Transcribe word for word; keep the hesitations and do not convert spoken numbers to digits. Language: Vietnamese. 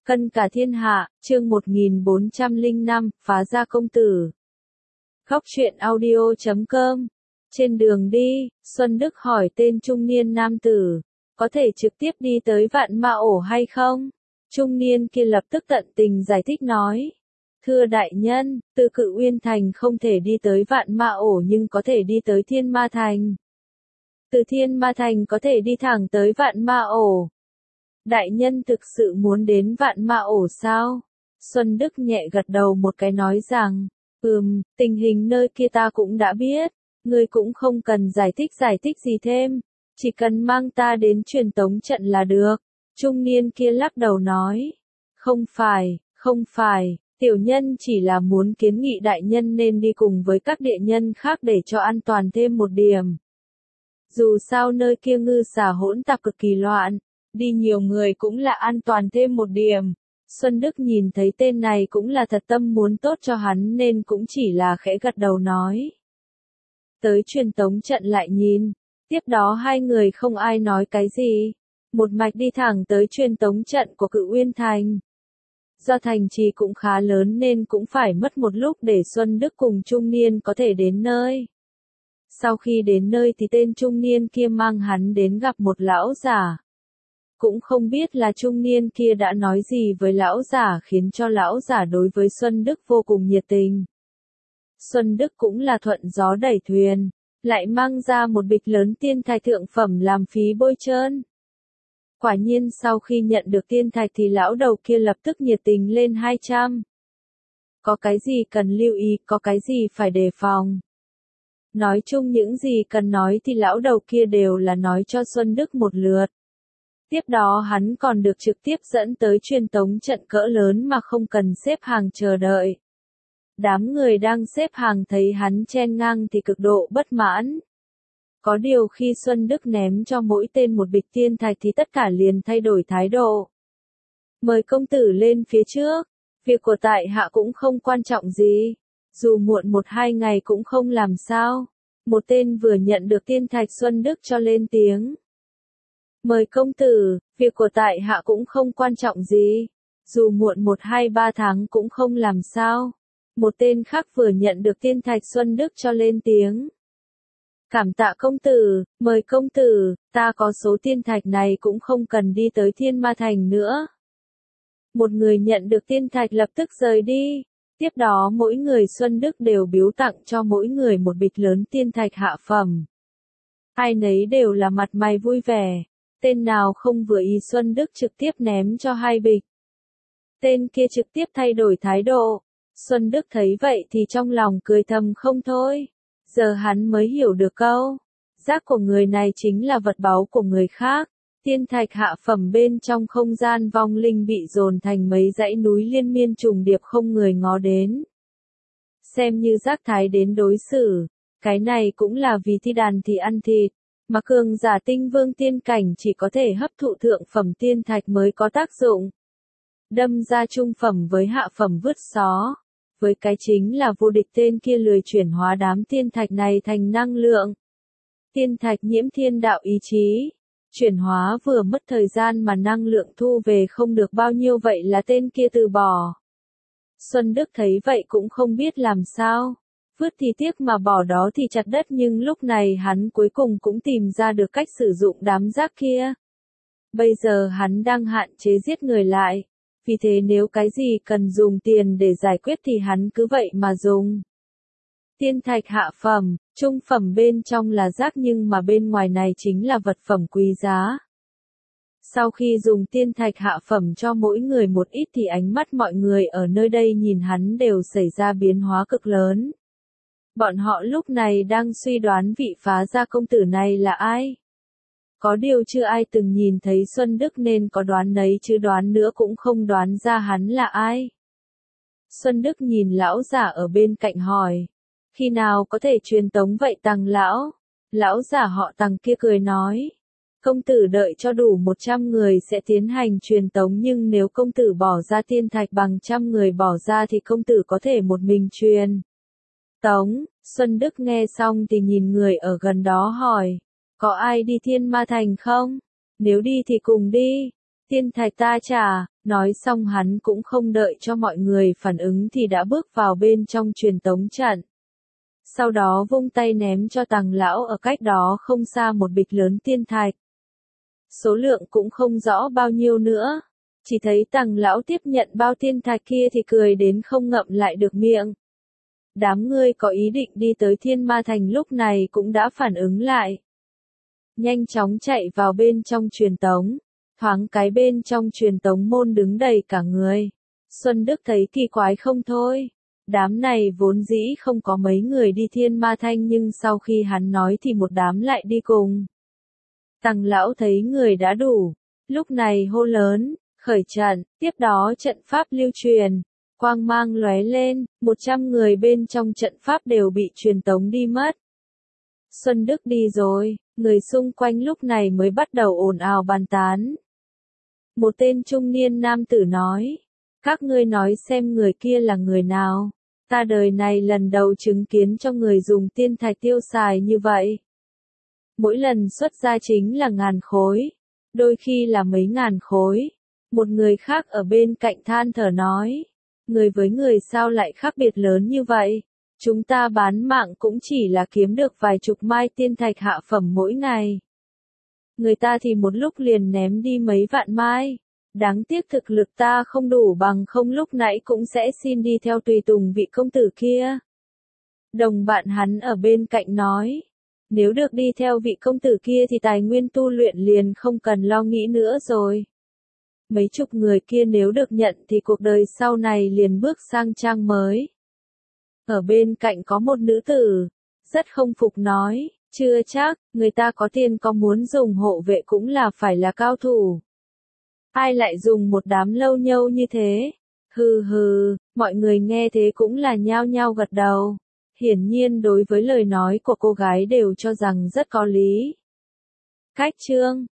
Cân cả thiên hạ, chương một nghìn bốn trăm lẻ năm, phá gia công tử. Khóc chuyện audio chấm com. Trên đường đi, Xuân Đức hỏi tên trung niên nam tử, có thể trực tiếp đi tới Vạn Ma Ổ hay không? Trung niên kia lập tức tận tình giải thích nói. Thưa đại nhân, từ Cự Uyên Thành không thể đi tới Vạn Ma Ổ nhưng có thể đi tới Thiên Ma Thành. Từ Thiên Ma Thành có thể đi thẳng tới Vạn Ma Ổ. Đại nhân thực sự muốn đến Vạn Ma Ổ sao? Xuân Đức nhẹ gật đầu một cái nói rằng, ừm, tình hình nơi kia ta cũng đã biết, ngươi cũng không cần giải thích giải thích gì thêm, chỉ cần mang ta đến truyền tống trận là được. Trung niên kia lắc đầu nói, không phải, không phải, tiểu nhân chỉ là muốn kiến nghị đại nhân nên đi cùng với các địa nhân khác để cho an toàn thêm một điểm. Dù sao nơi kia ngư xà hỗn tạp cực kỳ loạn, đi nhiều người cũng là an toàn thêm một điểm. Xuân Đức nhìn thấy tên này cũng là thật tâm muốn tốt cho hắn nên cũng chỉ là khẽ gật đầu nói. Tới truyền tống trận lại nhìn, tiếp đó hai người không ai nói cái gì, một mạch đi thẳng tới truyền tống trận của Cự Uyên Thành. Do thành trì cũng khá lớn nên cũng phải mất một lúc để Xuân Đức cùng trung niên có thể đến nơi. Sau khi đến nơi thì tên trung niên kia mang hắn đến gặp một lão giả. Cũng không biết là trung niên kia đã nói gì với lão giả khiến cho lão giả đối với Xuân Đức vô cùng nhiệt tình. Xuân Đức cũng là thuận gió đẩy thuyền, lại mang ra một bịch lớn tiên thạch thượng phẩm làm phí bôi trơn. Quả nhiên sau khi nhận được tiên thạch thì lão đầu kia lập tức nhiệt tình lên hai trăm. Có cái gì cần lưu ý, có cái gì phải đề phòng. Nói chung những gì cần nói thì lão đầu kia đều là nói cho Xuân Đức một lượt. Tiếp đó hắn còn được trực tiếp dẫn tới truyền tống trận cỡ lớn mà không cần xếp hàng chờ đợi. Đám người đang xếp hàng thấy hắn chen ngang thì cực độ bất mãn. Có điều khi Xuân Đức ném cho mỗi tên một bịch tiên thạch thì tất cả liền thay đổi thái độ. Mời công tử lên phía trước, việc của tại hạ cũng không quan trọng gì, dù muộn một hai ngày cũng không làm sao. Một tên vừa nhận được tiên thạch Xuân Đức cho lên tiếng. Mời công tử, việc của tại hạ cũng không quan trọng gì, dù muộn một hai ba tháng cũng không làm sao. Một tên khác vừa nhận được tiên thạch Xuân Đức cho lên tiếng. Cảm tạ công tử, mời công tử, ta có số tiên thạch này cũng không cần đi tới Thiên Ma Thành nữa. Một người nhận được tiên thạch lập tức rời đi. Tiếp đó mỗi người Xuân Đức đều biếu tặng cho mỗi người một bịch lớn tiên thạch hạ phẩm. Ai nấy đều là mặt mày vui vẻ. Tên nào không vừa ý Xuân Đức trực tiếp ném cho hai bịch. Tên kia trực tiếp thay đổi thái độ. Xuân Đức thấy vậy thì trong lòng cười thầm không thôi. Giờ hắn mới hiểu được câu. Rác của người này chính là vật báu của người khác. Tiên thạch hạ phẩm bên trong không gian vong linh bị dồn thành mấy dãy núi liên miên trùng điệp không người ngó đến. Xem như rác thái đến đối xử. Cái này cũng là vì thi đàn thì ăn thịt. Mà cường giả tinh vương tiên cảnh chỉ có thể hấp thụ thượng phẩm tiên thạch mới có tác dụng. Đâm ra trung phẩm với hạ phẩm vứt xó. Với cái chính là vô địch tên kia lười chuyển hóa đám tiên thạch này thành năng lượng. Tiên thạch nhiễm thiên đạo ý chí. Chuyển hóa vừa mất thời gian mà năng lượng thu về không được bao nhiêu vậy là tên kia từ bỏ. Xuân Đức thấy vậy cũng không biết làm sao. Vứt thì tiếc mà bỏ đó thì chặt đất nhưng lúc này hắn cuối cùng cũng tìm ra được cách sử dụng đám rác kia. Bây giờ hắn đang hạn chế giết người lại. Vì thế nếu cái gì cần dùng tiền để giải quyết thì hắn cứ vậy mà dùng. Tiên thạch hạ phẩm, trung phẩm bên trong là rác nhưng mà bên ngoài này chính là vật phẩm quý giá. Sau khi dùng tiên thạch hạ phẩm cho mỗi người một ít thì ánh mắt mọi người ở nơi đây nhìn hắn đều xảy ra biến hóa cực lớn. Bọn họ lúc này đang suy đoán vị phá gia công tử này là ai. Có điều chưa ai từng nhìn thấy Xuân Đức nên có đoán nấy chứ đoán nữa cũng không đoán ra hắn là ai. Xuân Đức nhìn lão giả ở bên cạnh hỏi. Khi nào có thể truyền tống vậy Tằng lão? Lão giả họ Tằng kia cười nói. Công tử đợi cho đủ một trăm người sẽ tiến hành truyền tống nhưng nếu công tử bỏ ra tiên thạch bằng trăm người bỏ ra thì công tử có thể một mình truyền tống. Xuân Đức nghe xong thì nhìn người ở gần đó hỏi. Có ai đi Thiên Ma Thành không? Nếu đi thì cùng đi. Tiên thạch ta trả, nói xong hắn cũng không đợi cho mọi người phản ứng thì đã bước vào bên trong truyền tống trận. Sau đó vung tay ném cho Tằng lão ở cách đó không xa một bịch lớn tiên thạch. Số lượng cũng không rõ bao nhiêu nữa. Chỉ thấy Tằng lão tiếp nhận bao tiên thạch kia thì cười đến không ngậm lại được miệng. Đám ngươi có ý định đi tới Thiên Ma Thành lúc này cũng đã phản ứng lại. Nhanh chóng chạy vào bên trong truyền tống. Thoáng cái bên trong truyền tống môn đứng đầy cả người. Xuân Đức thấy kỳ quái không thôi. Đám này vốn dĩ không có mấy người đi Thiên Ma Thanh nhưng sau khi hắn nói thì một đám lại đi cùng. Tằng lão thấy người đã đủ. Lúc này hô lớn, khởi trận, tiếp đó trận pháp lưu truyền. Quang mang lóe lên, một trăm người bên trong trận pháp đều bị truyền tống đi mất. Xuân Đức đi rồi, người xung quanh lúc này mới bắt đầu ồn ào bàn tán. Một tên trung niên nam tử nói, các ngươi nói xem người kia là người nào, ta đời này lần đầu chứng kiến cho người dùng tiên thạch tiêu xài như vậy. Mỗi lần xuất ra chính là ngàn khối, đôi khi là mấy ngàn khối. Một người khác ở bên cạnh than thở nói, người với người sao lại khác biệt lớn như vậy, chúng ta bán mạng cũng chỉ là kiếm được vài chục mai tiên thạch hạ phẩm mỗi ngày. Người ta thì một lúc liền ném đi mấy vạn mai. Đáng tiếc thực lực ta không đủ bằng không lúc nãy cũng sẽ xin đi theo tùy tùng vị công tử kia. Đồng bạn hắn ở bên cạnh nói, nếu được đi theo vị công tử kia thì tài nguyên tu luyện liền không cần lo nghĩ nữa rồi. Mấy chục người kia nếu được nhận thì cuộc đời sau này liền bước sang trang mới. Ở bên cạnh có một nữ tử, rất không phục nói, chưa chắc, người ta có tiền có muốn dùng hộ vệ cũng là phải là cao thủ. Ai lại dùng một đám lâu nhâu như thế? Hừ hừ, mọi người nghe thế cũng là nhao nhao gật đầu. Hiển nhiên đối với lời nói của cô gái đều cho rằng rất có lý. Cách chương